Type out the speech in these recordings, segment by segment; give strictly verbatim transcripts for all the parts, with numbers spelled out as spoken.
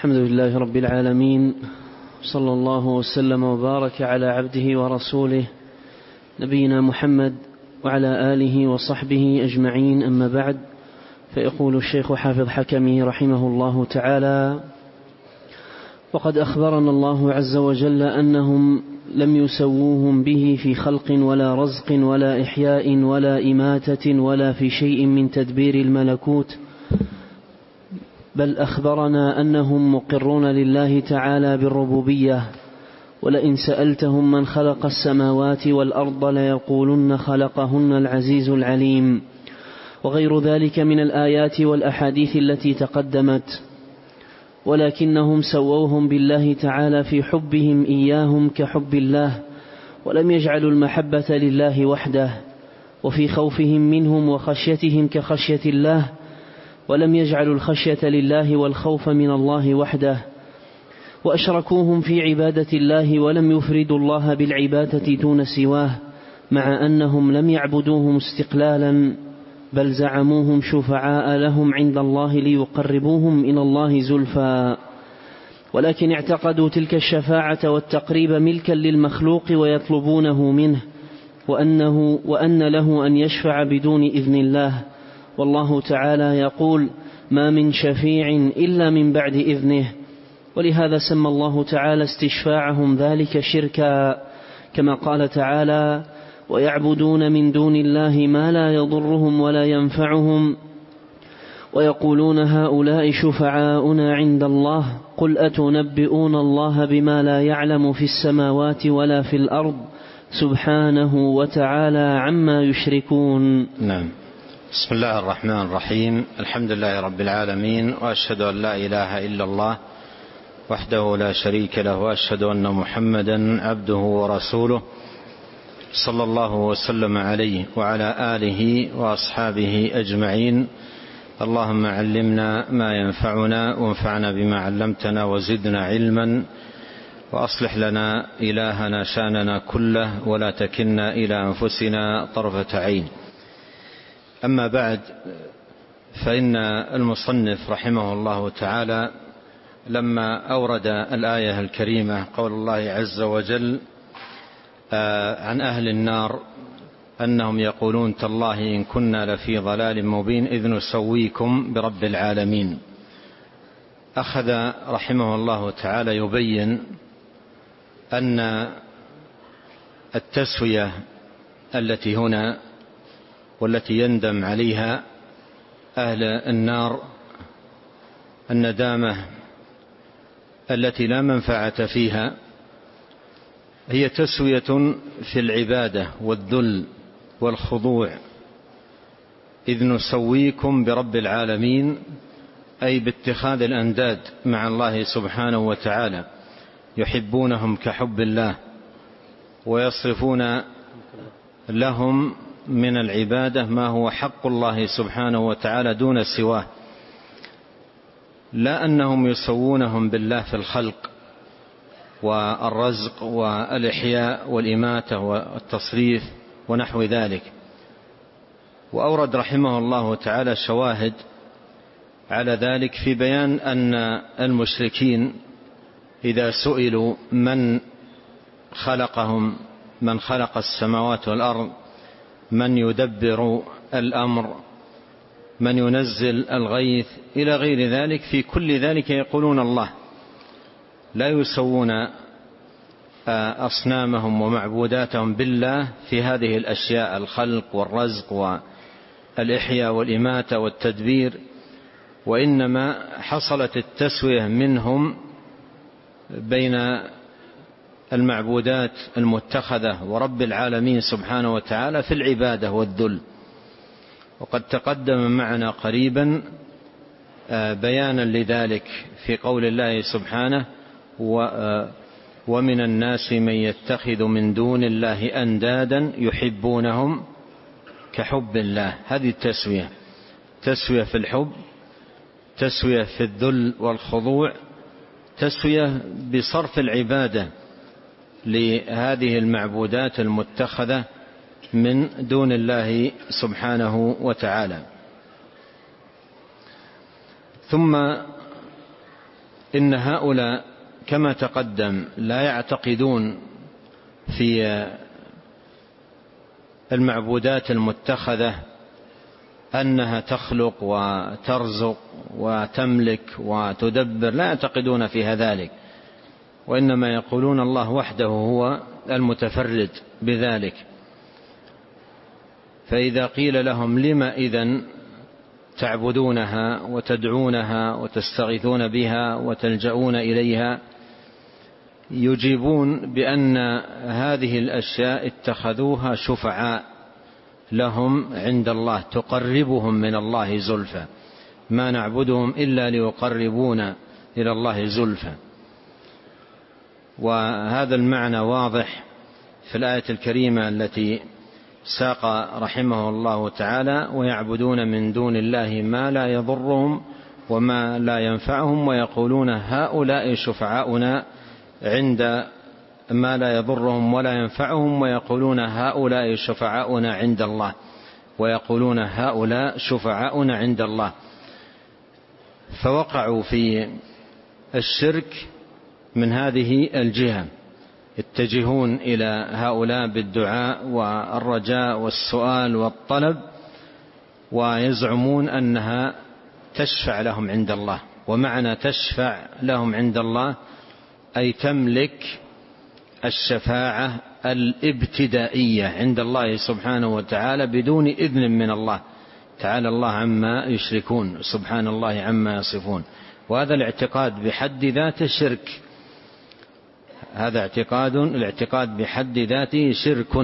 الحمد لله رب العالمين، صلى الله وسلم وبارك على عبده ورسوله نبينا محمد وعلى آله وصحبه أجمعين، أما بعد. فيقول الشيخ حافظ حكمي رحمه الله تعالى: وقد أخبرنا الله عز وجل أنهم لم يسووهم به في خلق ولا رزق ولا إحياء ولا إماتة ولا في شيء من تدبير الملكوت، بل أخبرنا أنهم مقرون لله تعالى بالربوبية. ولئن سألتهم من خلق السماوات والأرض ليقولن خلقهن العزيز العليم، وغير ذلك من الآيات والأحاديث التي تقدمت. ولكنهم سووهم بالله تعالى في حبهم إياهم كحب الله، ولم يجعلوا المحبة لله وحده، وفي خوفهم منهم وخشيتهم كخشية الله، ولم يجعلوا الخشية لله والخوف من الله وحده. وأشركوهم في عبادة الله ولم يفردوا الله بالعبادة دون سواه، مع أنهم لم يعبدوهم استقلالا، بل زعموهم شفعاء لهم عند الله ليقربوهم إلى الله زلفى، ولكن اعتقدوا تلك الشفاعة والتقريب ملكا للمخلوق ويطلبونه منه، وأنه وأن له أن يشفع بدون إذن الله. والله تعالى يقول: ما من شفيع إلا من بعد إذنه. ولهذا سمى الله تعالى استشفاعهم ذلك شركا، كما قال تعالى: ويعبدون من دون الله ما لا يضرهم ولا ينفعهم ويقولون هؤلاء شفعاؤنا عند الله، قل أتنبئون الله بما لا يعلم في السماوات ولا في الأرض سبحانه وتعالى عما يشركون. نعم. بسم الله الرحمن الرحيم. الحمد لله رب العالمين، وأشهد أن لا إله إلا الله وحده لا شريك له، وأشهد أن محمدا عبده ورسوله صلى الله وسلم عليه وعلى آله وأصحابه أجمعين. اللهم علمنا ما ينفعنا، وانفعنا بما علمتنا، وزدنا علما، وأصلح لنا إلهنا شأننا كله، ولا تكلنا إلى أنفسنا طرفة عين. أما بعد، فإن المصنف رحمه الله تعالى لما أورد الآية الكريمة قول الله عز وجل عن أهل النار أنهم يقولون: تالله إن كنا لفي ضلال مبين إذ نسويكم برب العالمين، أخذ رحمه الله تعالى يبين أن التسوية التي هنا والتي يندم عليها أهل النار، الندامة التي لا منفعة فيها، هي تسوية في العبادة والذل والخضوع. إذ نسويكم برب العالمين، أي باتخاذ الأنداد مع الله سبحانه وتعالى، يحبونهم كحب الله، ويصرفون لهم من العبادة ما هو حق الله سبحانه وتعالى دون سواه، لا أنهم يسوونهم بالله في الخلق والرزق والإحياء والإماتة والتصريف ونحو ذلك. وأورد رحمه الله تعالى شواهد على ذلك في بيان أن المشركين إذا سئلوا من خلقهم، من خلق السماوات والأرض، من يدبر الأمر، من ينزل الغيث، إلى غير ذلك، في كل ذلك يقولون الله، لا يسوون أصنامهم ومعبوداتهم بالله في هذه الأشياء: الخلق والرزق والإحياء والإماتة والتدبير. وإنما حصلت التسوية منهم بين المعبودات المتخذة ورب العالمين سبحانه وتعالى في العبادة والذل. وقد تقدم معنا قريبا بيانا لذلك في قول الله سبحانه: ومن الناس من يتخذ من دون الله أندادا يحبونهم كحب الله. هذه التسوية، تسوية في الحب، تسوية في الذل والخضوع، تسوية بصرف العبادة لهذه المعبودات المتخذة من دون الله سبحانه وتعالى. ثم إن هؤلاء كما تقدم لا يعتقدون في المعبودات المتخذة أنها تخلق وترزق وتملك وتدبر، لا يعتقدون فيها ذلك، وإنما يقولون الله وحده هو المتفرد بذلك. فإذا قيل لهم لما إذن تعبدونها وتدعونها وتستغيثون بها وتلجؤون إليها، يجيبون بأن هذه الأشياء اتخذوها شفعاء لهم عند الله تقربهم من الله زلفى، ما نعبدهم إلا ليقربونا إلى الله زلفى. وهذا المعنى واضح في الآية الكريمة التي ساق رحمه الله تعالى: ويعبدون من دون الله ما لا يضرهم وما لا ينفعهم ويقولون هؤلاء شفعاؤنا عند ما لا يضرهم ولا ينفعهم ويقولون هؤلاء شفعاؤنا عند الله ويقولون هؤلاء شفعاؤنا عند الله. فوقعوا في الشرك من هذه الجهة، يتجهون إلى هؤلاء بالدعاء والرجاء والسؤال والطلب، ويزعمون أنها تشفع لهم عند الله. ومعنى تشفع لهم عند الله أي تملك الشفاعة الابتدائية عند الله سبحانه وتعالى بدون إذن من الله تعالى الله عما يشركون، سبحان الله عما يصفون. وهذا الاعتقاد بحد ذاته شرك، هذا اعتقاد الاعتقاد بحد ذاته شرك.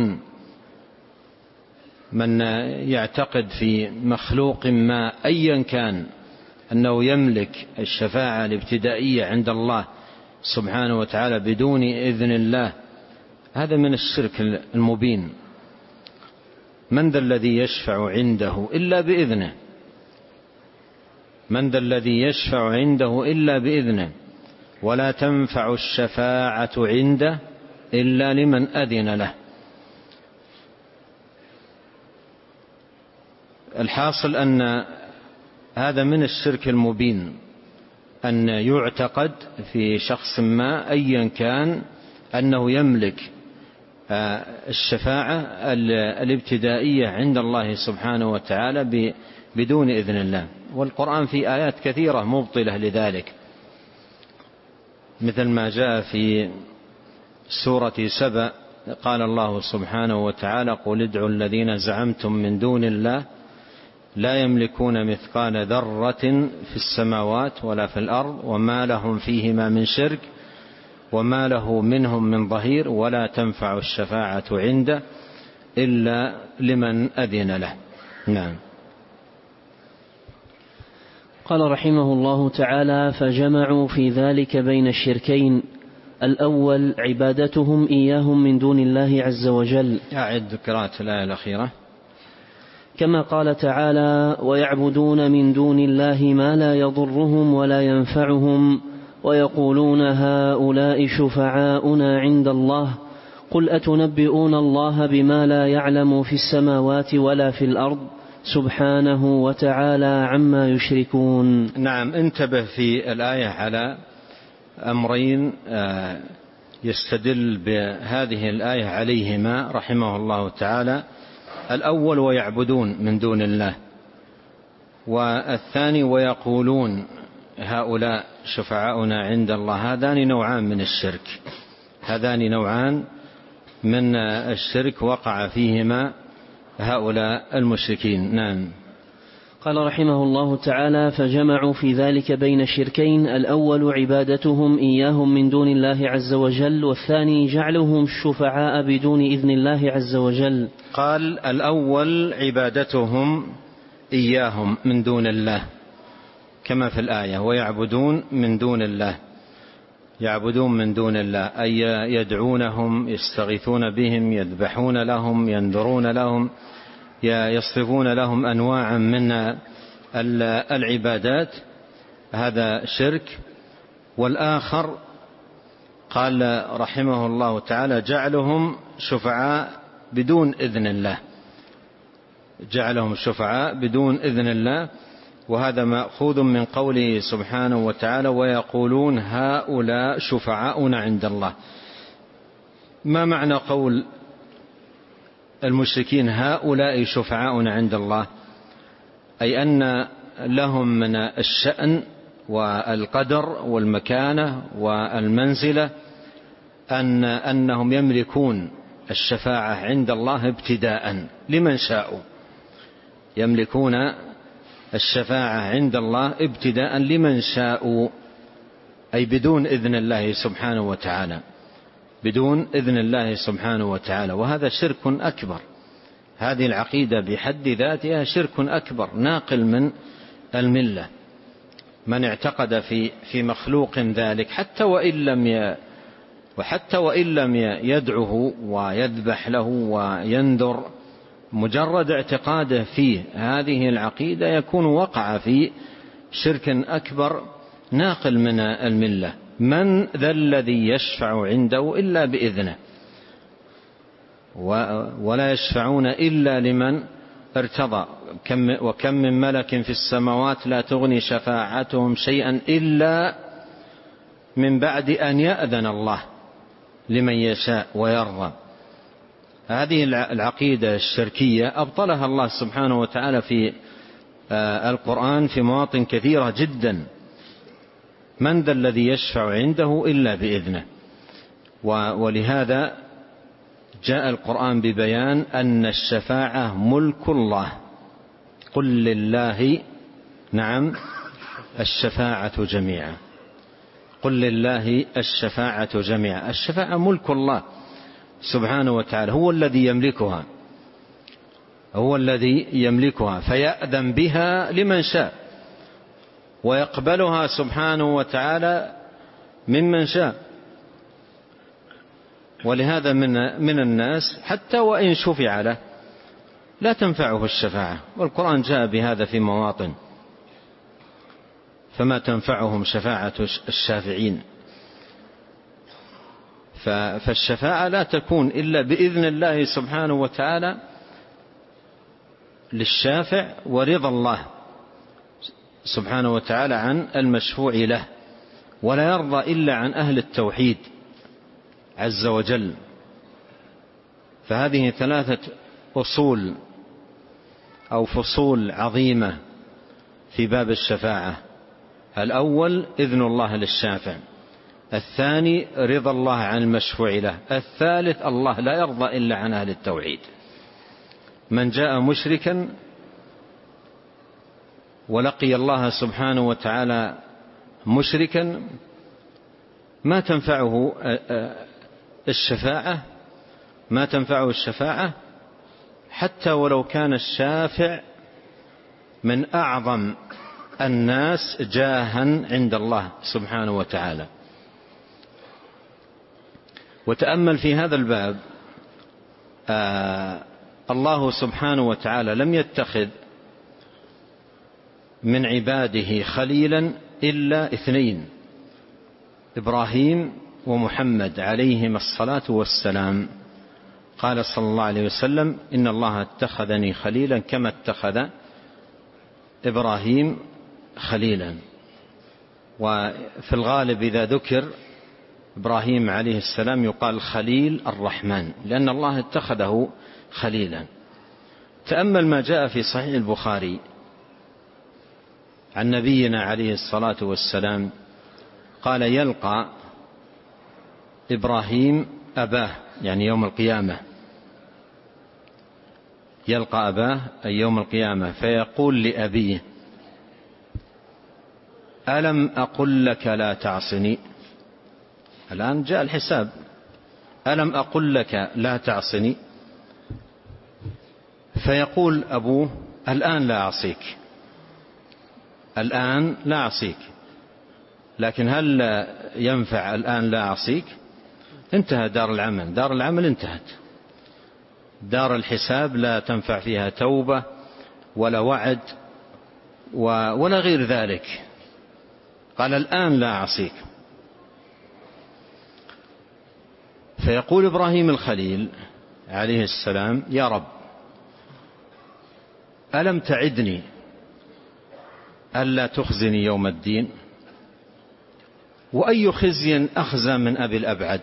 من يعتقد في مخلوق ما أيا كان أنه يملك الشفاعة الابتدائية عند الله سبحانه وتعالى بدون إذن الله، هذا من الشرك المبين. من ذا الذي يشفع عنده إلا بإذنه؟ من ذا الذي يشفع عنده إلا بإذنه؟ ولا تنفع الشفاعة عنده إلا لمن أذن له. الحاصل أن هذا من الشرك المبين، أن يعتقد في شخص ما أيا كان أنه يملك الشفاعة الابتدائية عند الله سبحانه وتعالى بدون إذن الله. والقرآن في آيات كثيرة مبطلة لذلك، مثل ما جاء في سورة سبأ قال الله سبحانه وتعالى: قل ادعوا الذين زعمتم من دون الله لا يملكون مثقال ذرة في السماوات ولا في الأرض وما لهم فيهما من شرك وما له منهم من ظهير ولا تنفع الشفاعة عنده إلا لمن أذن له. نعم. قال رحمه الله تعالى: فجمعوا في ذلك بين الشركين، الأول عبادتهم إياهم من دون الله عز وجل. أعد قراءة الآية الأخيرة. كما قال تعالى: ويعبدون من دون الله ما لا يضرهم ولا ينفعهم ويقولون هؤلاء شفعاؤنا عند الله قل أتنبئون الله بما لا يعلم في السماوات ولا في الأرض سبحانه وتعالى عما يشركون. نعم. انتبه في الآية على أمرين يستدل بهذه الآية عليهما رحمه الله تعالى: الأول ويعبدون من دون الله، والثاني ويقولون هؤلاء شفعاؤنا عند الله. هذان نوعان من الشرك، هذان نوعان من الشرك وقع فيهما هؤلاء المشركين. نعم. قال رحمه الله تعالى: فجمعوا في ذلك بين الشركين، الأول عبادتهم إياهم من دون الله عز وجل، والثاني جعلهم الشفعاء بدون إذن الله عز وجل. قال: الأول عبادتهم إياهم من دون الله كما في الآية: ويعبدون من دون الله، يعبدون من دون الله أي يدعونهم، يستغيثون بهم، يذبحون لهم، ينذرون لهم، يصرفون لهم أنواعا من العبادات، هذا شرك. والآخر قال رحمه الله تعالى: جعلهم شفعاء بدون إذن الله، جعلهم شفعاء بدون إذن الله، وهذا مأخوذ من قوله سبحانه وتعالى ويقولون هؤلاء شفعاؤنا عند الله. ما معنى قول المشركين هؤلاء شفعاؤنا عند الله؟ أي أن لهم من الشأن والقدر والمكانة والمنزلة أن أنهم يملكون الشفاعة عند الله ابتداء لمن شاءوا، يملكون الشفاعة عند الله ابتداء لمن شاءوا، أي بدون إذن الله سبحانه وتعالى، بدون إذن الله سبحانه وتعالى. وهذا شرك أكبر، هذه العقيدة بحد ذاتها شرك أكبر ناقل من الملة. من اعتقد في في مخلوق ذلك حتى وإن لم ي وحتى وإن لم يدعه ويذبح له وينذر، مجرد اعتقاده فيه هذه العقيدة يكون وقع في شرك أكبر ناقل من الملة. من ذا الذي يشفع عنده إلا بإذنه ولا يشفعون إلا لمن ارتضى. وكم من ملك في السماوات لا تغني شفاعتهم شيئا إلا من بعد أن يأذن الله لمن يشاء ويرضى. هذه العقيدة الشركية أبطلها الله سبحانه وتعالى في القرآن في مواطن كثيرة جدا. من ذا الذي يشفع عنده إلا بإذنه. ولهذا جاء القرآن ببيان أن الشفاعة ملك الله. قل لله نعم الشفاعة جميعا، قل لله الشفاعة جميعا. الشفاعة ملك الله سبحانه وتعالى، هو الذي يملكها، هو الذي يملكها فيأذن بها لمن شاء ويقبلها سبحانه وتعالى ممن شاء. ولهذا من من الناس حتى وإن شفع له لا تنفعه الشفاعة، والقرآن جاء بهذا في مواطن، فما تنفعهم شفاعة الشافعين. فالشفاعة لا تكون إلا بإذن الله سبحانه وتعالى للشافع ورضا الله سبحانه وتعالى عن المشفوع له، ولا يرضى إلا عن أهل التوحيد عز وجل. فهذه ثلاثة أصول أو فصول عظيمة في باب الشفاعة. الأول إذن الله للشافع، الثاني رضا الله عن المشفوع له، الثالث الله لا يرضى إلا عن أهل التوحيد. من جاء مشركا ولقي الله سبحانه وتعالى مشركا ما تنفعه الشفاعة، ما تنفعه الشفاعة حتى ولو كان الشافع من أعظم الناس جاها عند الله سبحانه وتعالى. وتأمل في هذا الباب، آه الله سبحانه وتعالى لم يتخذ من عباده خليلا إلا اثنين، إبراهيم ومحمد عليهما الصلاة والسلام. قال صلى الله عليه وسلم إن الله اتخذني خليلا كما اتخذ إبراهيم خليلا. وفي الغالب إذا ذكر إبراهيم عليه السلام يقال خليل الرحمن، لأن الله اتخذه خليلا. تأمل ما جاء في صحيح البخاري عن نبينا عليه الصلاة والسلام قال يلقى إبراهيم أباه، يعني يوم القيامة، يلقى أباه أي يوم القيامة، فيقول لأبيه ألم أقل لك لا تعصني؟ الآن جاء الحساب، ألم أقل لك لا تعصني؟ فيقول أبوه الآن لا أعصيك، الآن لا أعصيك. لكن هل ينفع الآن لا أعصيك؟ انتهى دار العمل، دار العمل انتهت، دار الحساب لا تنفع فيها توبة ولا وعد ولا غير ذلك. قال الآن لا أعصيك. فيقول إبراهيم الخليل عليه السلام يا رب ألم تعدني ألا تخزني يوم الدين، وأي خزي أخزى من أبي الأبعد؟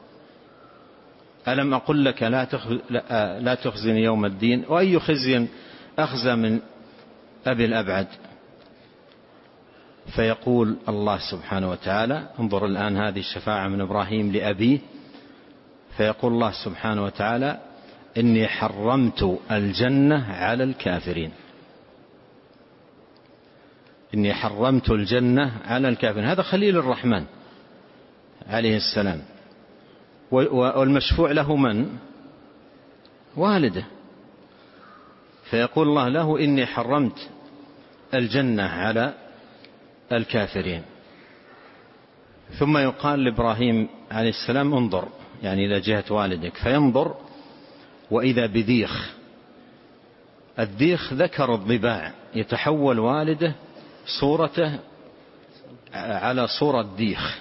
ألم أقل لك لا تخزني يوم الدين، وأي خزي أخزى من أبي الأبعد؟ فيقول الله سبحانه وتعالى، انظر الآن هذه الشفاعة من إبراهيم لأبيه، فيقول الله سبحانه وتعالى: إني حرمت الجنة على الكافرين. إني حرمت الجنة على الكافرين. هذا خليل الرحمن عليه السلام، والمشفوع له من؟ والده. فيقول الله له: إني حرمت الجنة على الكافرين. ثم يقال لإبراهيم عليه السلام: انظر، يعني إلى جهة والدك، فينظر وإذا بذيخ. الذيخ ذكر الضباع، يتحول والده صورته على صورة ذيخ.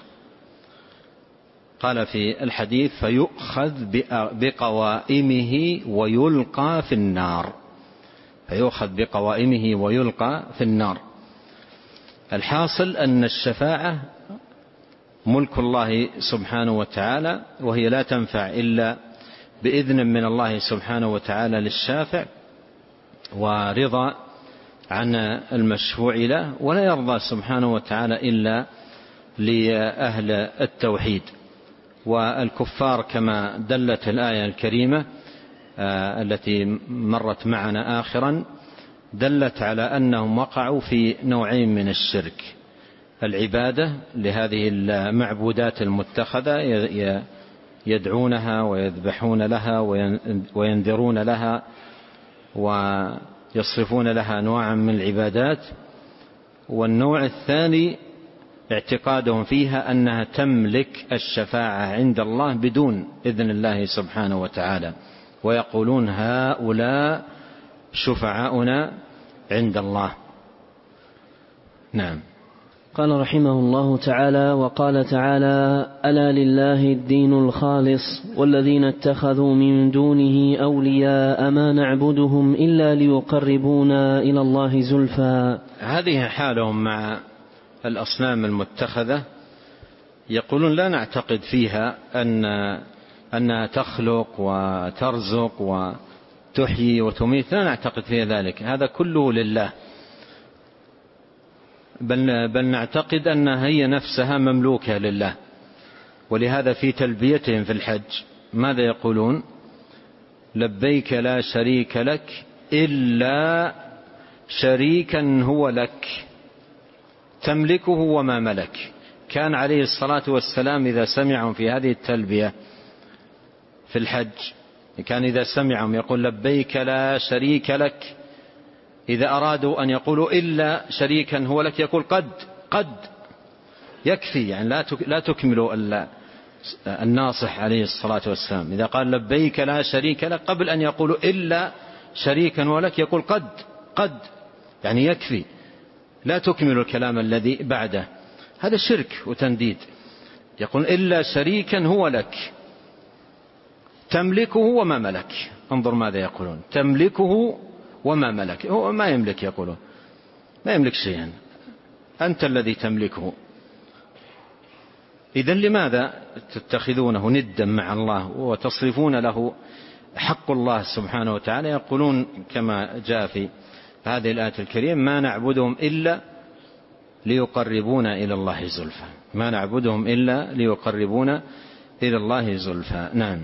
قال في الحديث: فيؤخذ بقوائمه ويلقى في النار. فيؤخذ بقوائمه ويلقى في النار. الحاصل أن الشفاعة ملك الله سبحانه وتعالى، وهي لا تنفع إلا بإذن من الله سبحانه وتعالى للشافع، ورضا عن المشفوع له، ولا يرضى سبحانه وتعالى إلا لأهل التوحيد. والكفار كما دلت الآية الكريمة التي مرت معنا آخرا، دلت على أنهم وقعوا في نوعين من الشرك: العبادة لهذه المعبودات المتخذة، يدعونها ويذبحون لها وينذرون لها ويصرفون لها أنواعا من العبادات. والنوع الثاني اعتقادهم فيها أنها تملك الشفاعة عند الله بدون إذن الله سبحانه وتعالى، ويقولون: هؤلاء شفعاؤنا عند الله. نعم. قال رحمه الله تعالى: وقال تعالى: ألا لله الدين الخالص والذين اتخذوا من دونه أولياء ما نعبدهم إلا ليقربونا إلى الله زلفى. هذه حالهم مع الأصنام المتخذة، يقولون: لا نعتقد فيها أن أنها تخلق وترزق وتحيي وتميت، لا نعتقد فيها ذلك، هذا كله لله، بل, بل نعتقد أنها هي نفسها مملوكة لله. ولهذا في تلبيتهم في الحج ماذا يقولون؟ لبيك لا شريك لك إلا شريكا هو لك تملكه وما ملك. كان عليه الصلاة والسلام إذا سمعهم في هذه التلبية في الحج، كان إذا سمعهم يقول: لبيك لا شريك لك. إذا أرادوا أن يقولوا إلا شريكا هو لك يقول: قد قد يكفي، يعني لا تكملوا الناصح عليه الصلاة والسلام. إذا قال لبيك لا شريك لك قبل أن يقولوا إلا شريكا هو لك يقول: قد قد، يعني يكفي، لا تكملوا الكلام الذي بعده. هذا شرك وتنديد. يقول: إلا شريكا هو لك تملكه وما ملك. انظر ماذا يقولون: تملكه وما ملك. هو ما يملك، يقولون ما يملك شيئا، أنت الذي تملكه. إذن لماذا تتخذونه ندا مع الله وتصرفون له حق الله سبحانه وتعالى؟ يقولون كما جاء في هذه الآية الكريمة: ما نعبدهم إلا ليقربونا إلى الله زلفى. ما نعبدهم إلا ليقربونا إلى الله زلفى. نعم.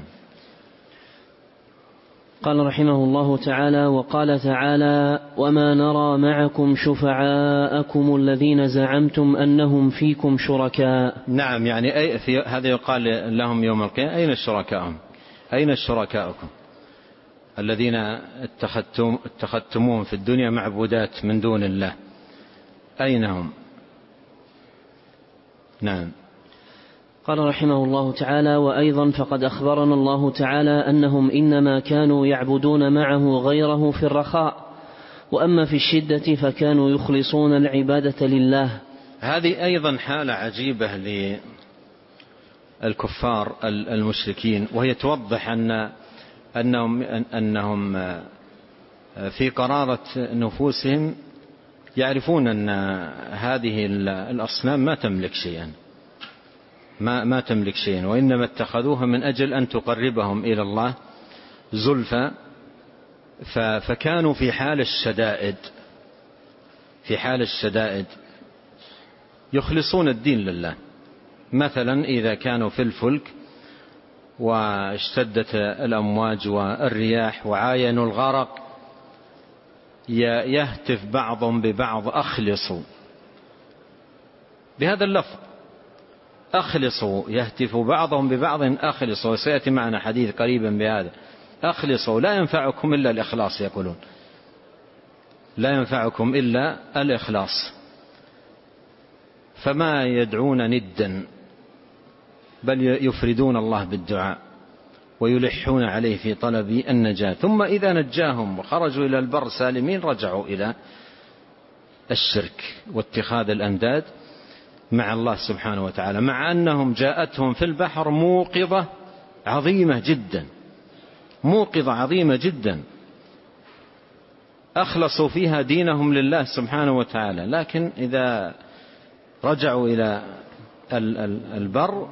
قال رحمه الله تعالى: وقال تعالى: وما نرى معكم شفعاءكم الذين زعمتم أنهم فيكم شركاء. نعم، يعني أي في هذا يقال لهم يوم القيامة: أين شركاءهم؟ أين شركاءكم الذين اتخذتم اتخذتموهم في الدنيا معبودات من دون الله؟ أين هم؟ نعم. قال رحمه الله تعالى: وأيضا فقد أخبرنا الله تعالى أنهم إنما كانوا يعبدون معه غيره في الرخاء، وأما في الشدة فكانوا يخلصون العبادة لله. هذه أيضا حالة عجيبة للكفار المشركين، وهي توضح أن أنهم, أنهم في قرارة نفوسهم يعرفون أن هذه الأصنام ما تملك شيئا ما, ما تملك شيئا وإنما اتخذوها من أجل أن تقربهم إلى الله زلفى. فكانوا في حال الشدائد في حال الشدائد يخلصون الدين لله. مثلا إذا كانوا في الفلك واشتدت الأمواج والرياح وعاينوا الغرق يهتف بعضهم ببعض أخلصوا، بهذا اللفظ أخلصوا، يهتف بعضهم ببعض أخلصوا. وسيأتي معنا حديث قريبا بهذا. أخلصوا لا ينفعكم إلا الإخلاص، يقولون لا ينفعكم إلا الإخلاص. فما يدعون ندا بل يفردون الله بالدعاء ويلحون عليه في طلب النجاة. ثم إذا نجاهم وخرجوا إلى البر سالمين رجعوا إلى الشرك واتخاذ الأنداد مع الله سبحانه وتعالى، مع أنهم جاءتهم في البحر موقظة عظيمة جدا موقظة عظيمة جدا أخلصوا فيها دينهم لله سبحانه وتعالى. لكن إذا رجعوا إلى البر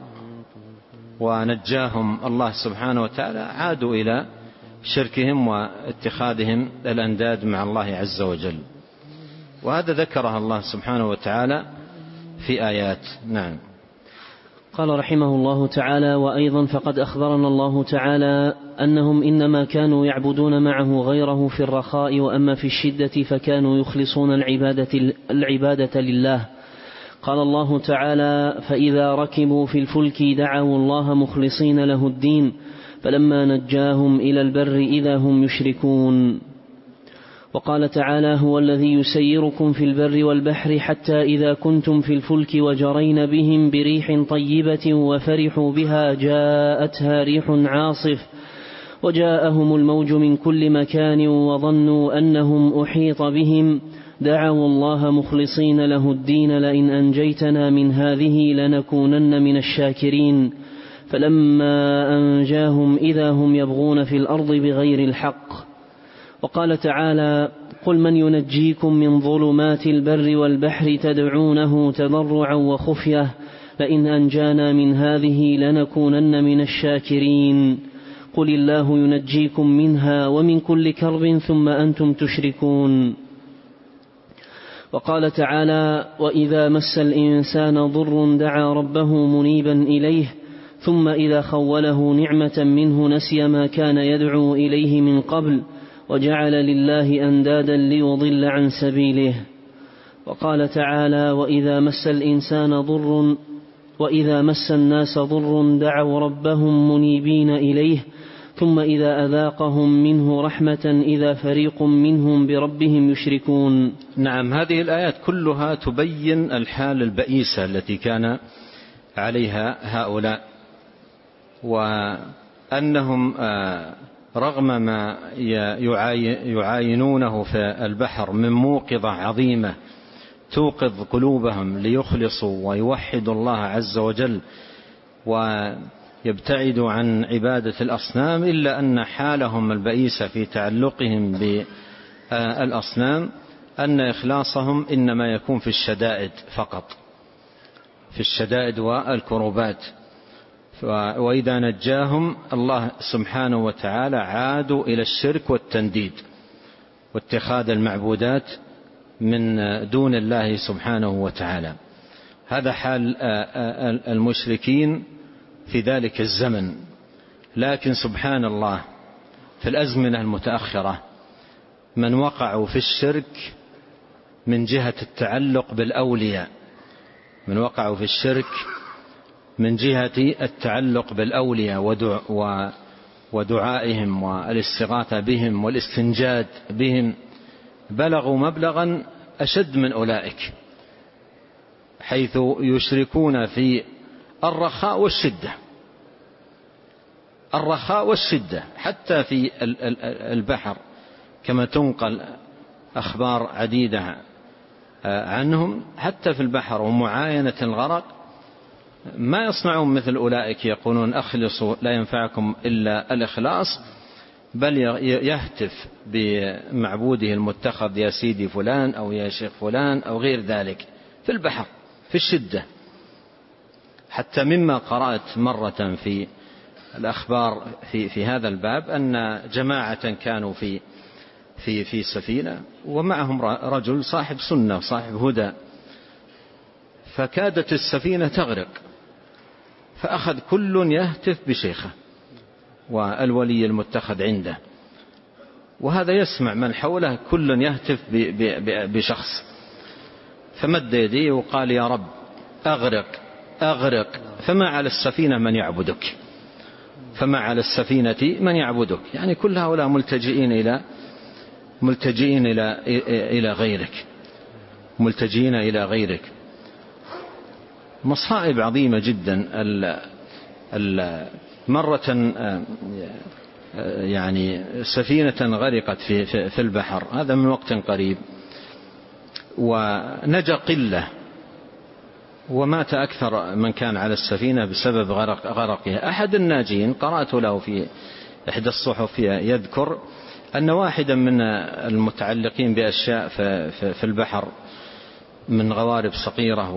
ونجاهم الله سبحانه وتعالى عادوا إلى شركهم واتخاذهم الأنداد مع الله عز وجل. وهذا ذكرها الله سبحانه وتعالى في آيات. نعم. قال رحمه الله تعالى: وأيضا فقد أخبرنا الله تعالى أنهم إنما كانوا يعبدون معه غيره في الرخاء، وأما في الشدة فكانوا يخلصون العبادة, العبادة لله. قال الله تعالى: فإذا ركبوا في الفلك دعوا الله مخلصين له الدين فلما نجاهم إلى البر إذا هم يشركون. وقال تعالى: هو الذي يسيركم في البر والبحر حتى إذا كنتم في الفلك وجرين بهم بريح طيبة وفرحوا بها جاءتها ريح عاصف وجاءهم الموج من كل مكان وظنوا أنهم أحيط بهم دعوا الله مخلصين له الدين لئن أنجيتنا من هذه لنكونن من الشاكرين فلما أنجاهم إذا هم يبغون في الأرض بغير الحق. وقال تعالى: قل من ينجيكم من ظلمات البر والبحر تدعونه تضرعا وخفية لئن أنجانا من هذه لنكونن من الشاكرين قل الله ينجيكم منها ومن كل كرب ثم أنتم تشركون. وقال تعالى: وإذا مس الإنسان ضر دعا ربه منيبا إليه ثم إذا خوله نعمة منه نسي ما كان يدعو إليه من قبل وجعل لله أندادا ليضل عن سبيله. وقال تعالى: وإذا مس الإنسان ضر وإذا مس الناس ضر دعوا ربهم منيبين إليه ثم إذا أذاقهم منه رحمة إذا فريق منهم بربهم يشركون. نعم. هذه الآيات كلها تبين الحال البئيسة التي كان عليها هؤلاء، وأنهم رغم ما يعاينونه في البحر من موقظة عظيمة توقظ قلوبهم ليخلصوا ويوحدوا الله عز وجل ويبتعدوا عن عبادة الأصنام، إلا أن حالهم البئيسة في تعلقهم بالأصنام أن إخلاصهم إنما يكون في الشدائد فقط، في الشدائد والكروبات. وإذا نجاهم الله سبحانه وتعالى عادوا إلى الشرك والتنديد واتخاذ المعبودات من دون الله سبحانه وتعالى. هذا حال المشركين في ذلك الزمن. لكن سبحان الله في الأزمنة المتأخرة من وقعوا في الشرك من جهة التعلق بالأولياء، من وقعوا في الشرك من جهة التعلق بالأولياء ودعائهم والاستغاثة بهم والاستنجاد بهم بلغوا مبلغا أشد من أولئك، حيث يشركون في الرخاء والشدة، الرخاء والشدة حتى في البحر، كما تنقل أخبار عديدة عنهم حتى في البحر ومعاينة الغرق ما يصنعون مثل أولئك يقولون أخلصوا لا ينفعكم إلا الإخلاص، بل يهتف بمعبوده المتخذ يا سيدي فلان أو يا شيخ فلان أو غير ذلك في البحر في الشدة. حتى مما قرأت مرة في الأخبار في, في هذا الباب أن جماعة كانوا في, في, في سفينة ومعهم رجل صاحب سنة صاحب هدى، فكادت السفينة تغرق، فأخذ كل يهتف بشيخه والولي المتخذ عنده، وهذا يسمع من حوله كل يهتف بشخص، فمد يديه وقال يا رب أغرق أغرق فما على السفينة من يعبدك، فما على السفينة من يعبدك. يعني كل هؤلاء ملتجئين إلى ملتجئين إلى إلى غيرك، ملتجئين إلى غيرك. مصائب عظيمة جدا. مرة يعني سفينة غرقت في في البحر، هذا من وقت قريب، ونجا قلة ومات أكثر من كان على السفينة بسبب غرق غرقها. أحد الناجين قرأت له في إحدى الصحف يذكر أن واحدا من المتعلقين بأشياء في البحر من غوارب صغيرة،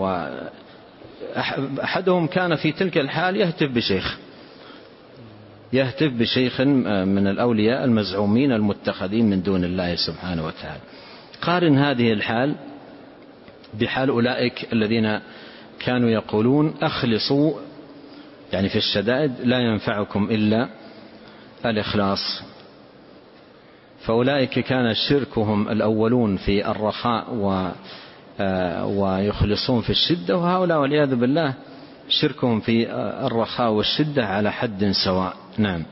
وأحدهم كان في تلك الحال يهتف بشيخ يهتف بشيخ من الأولياء المزعومين المتخذين من دون الله سبحانه وتعالى. قارن هذه الحال بحال أولئك الذين كانوا يقولون أخلصوا، يعني في الشدائد لا ينفعكم إلا الإخلاص. فأولئك كان شركهم الأولون في الرخاء و ويخلصون في الشدة، وهؤلاء والعياذ بالله شركهم في الرخاء والشدة على حد سواء. نعم.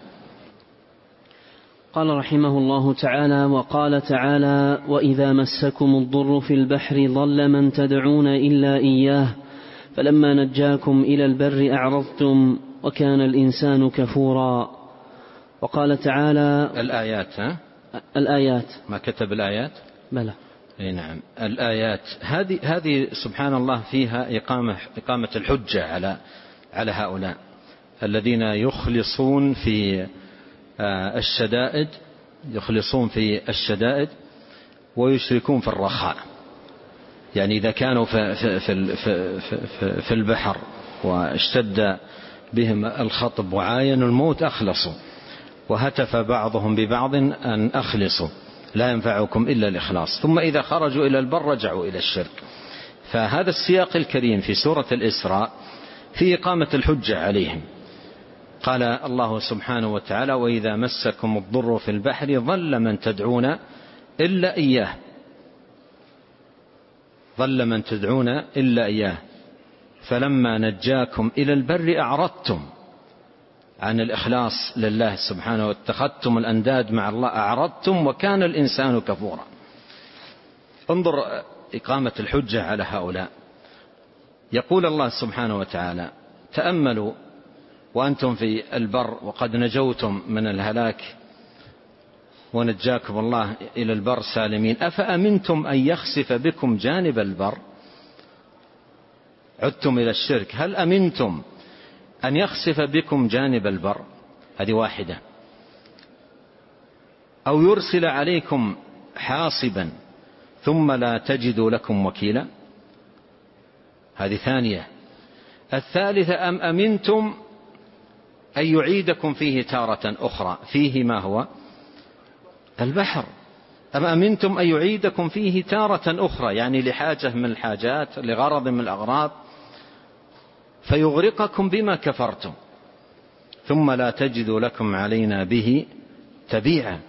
قال رحمه الله تعالى: وقال تعالى: وإذا مسكم الضر في البحر ضل من تدعون إلا إياه فلما نجاكم إلى البر أعرضتم وكان الإنسان كفورا. وقال تعالى الآيات ها؟ الآيات ما كتب الآيات؟ بلى. أي نعم. الآيات هذه هذه سبحان الله فيها إقامة إقامة الحجة على على هؤلاء الذين يخلصون في الشدائد يخلصون في الشدائد ويشركون في الرخاء. يعني إذا كانوا في في في في, في البحر واشتد بهم الخطب وعاينوا الموت أخلصوا، وهتف بعضهم ببعض أن أخلصوا لا ينفعكم إلا الإخلاص، ثم إذا خرجوا إلى البر رجعوا إلى الشرك. فهذا السياق الكريم في سورة الإسراء في إقامة الحجة عليهم. قال الله سبحانه وتعالى: وإذا مسكم الضر في البحر ضل من تدعون إلا إياه ضل من تدعون إلا إياه فلما نجاكم إلى البر أعرضتم عن الإخلاص لله سبحانه واتخذتم الأنداد مع الله أعرضتم وكان الإنسان كفورا. انظر إقامة الحجة على هؤلاء. يقول الله سبحانه وتعالى: تأملوا وأنتم في البر وقد نجوتم من الهلاك ونجاكم الله إلى البر سالمين، أفأمنتم أن يخسف بكم جانب البر؟ عدتم إلى الشرك. هل أمنتم أن يخسف بكم جانب البر؟ هذه واحدة. أو يرسل عليكم حاصبا ثم لا تجدوا لكم وكيلا؟ هذه ثانية. الثالثة: أم أمنتم أن يعيدكم فيه تارة أخرى؟ فيه ما هو البحر. أم أمنتم أن يعيدكم فيه تارة أخرى، يعني لحاجة من الحاجات لغرض من الأغراض، فيغرقكم بما كفرتم ثم لا تجدوا لكم علينا به تبيعا.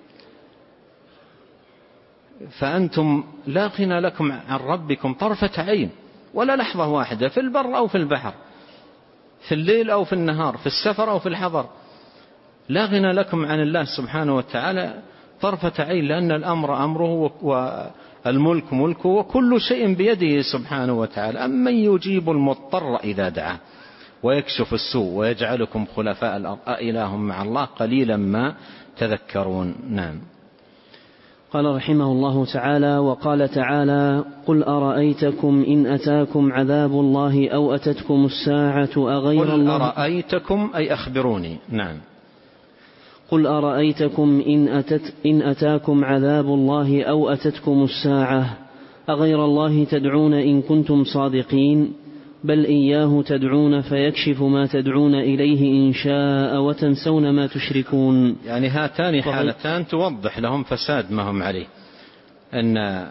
فأنتم لا غنى لكم عن ربكم طرفة عين ولا لحظة واحدة، في البر أو في البحر، في الليل أو في النهار، في السفر أو في الحضر، لا غنى لكم عن الله سبحانه وتعالى طرفة عين، لأن الأمر أمره والملك ملكه وكل شيء بيده سبحانه وتعالى. أمن يجيب المضطر إذا دعاه ويكشف السوء ويجعلكم خلفاء الأرض أإله مع الله قليلا ما تذكرون. نعم. قال رحمه الله تعالى: وقال تعالى: قل أرأيتكم إن أتاكم عذاب الله أو أتتكم الساعة أغير الله. قل أرأيتكم أي أخبروني. نعم. قل أرأيتكم إن, أتت إن أتاكم عذاب الله أو أتتكم الساعة أغير الله تدعون إن كنتم صادقين بل إياه تدعون فيكشف ما تدعون إليه إن شاء وتنسون ما تشركون. يعني هاتان حالتان توضح لهم فساد ما هم عليه. أن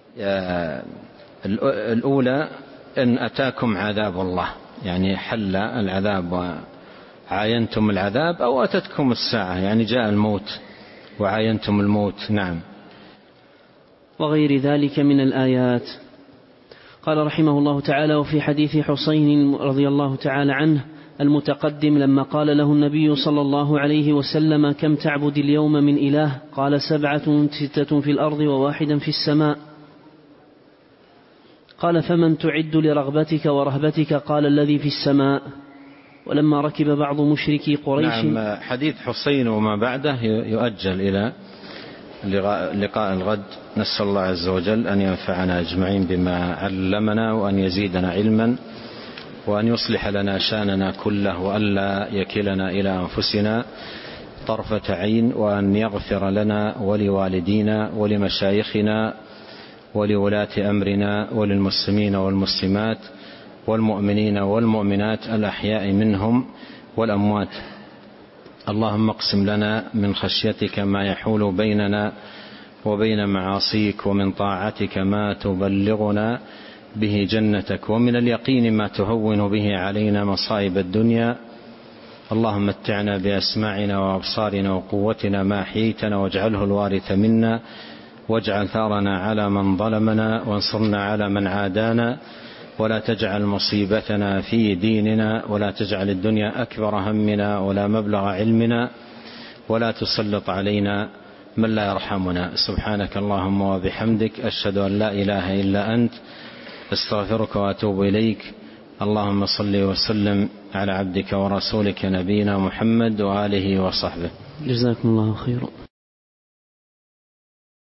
الأولى أن أتاكم عذاب الله، يعني حل العذاب وعاينتم العذاب، أو أتتكم الساعة يعني جاء الموت وعاينتم الموت. نعم. وغير ذلك من الآيات. قال رحمه الله تعالى: وفي حديث حسين رضي الله تعالى عنه المتقدم لما قال له النبي صلى الله عليه وسلم: كم تعبد اليوم من إله؟ قال: سبعة ستة في الأرض وواحدا في السماء. قال: فمن تعد لرغبتك ورهبتك؟ قال: الذي في السماء. ولما ركب بعض مشركي قريش. نعم. حديث حسين وما بعده يؤجل إلى لقاء الغد. نسأل الله عز وجل أن ينفعنا أجمعين بما علمنا، وأن يزيدنا علما، وأن يصلح لنا شاننا كله، وألا يكلنا إلى أنفسنا طرفة عين، وأن يغفر لنا ولوالدينا ولمشايخنا ولولاة أمرنا وللمسلمين والمسلمات والمؤمنين والمؤمنات الأحياء منهم والأموات. اللهم اقسم لنا من خشيتك ما يحول بيننا وبين معاصيك، ومن طاعتك ما تبلغنا به جنتك، ومن اليقين ما تهون به علينا مصائب الدنيا. اللهم متعنا بأسماعنا وأبصارنا وقوتنا ما أحييتنا، واجعله الوارث منا، واجعل ثارنا على من ظلمنا، وانصرنا على من عادانا، ولا تجعل مصيبتنا في ديننا، ولا تجعل الدنيا أكبر همنا ولا مبلغ علمنا، ولا تسلط علينا من لا يرحمنا. سبحانك اللهم وبحمدك، أشهد أن لا إله إلا أنت، استغفرك وأتوب إليك. اللهم صل وسلم على عبدك ورسولك نبينا محمد وآله وصحبه. جزاكم الله خيرا.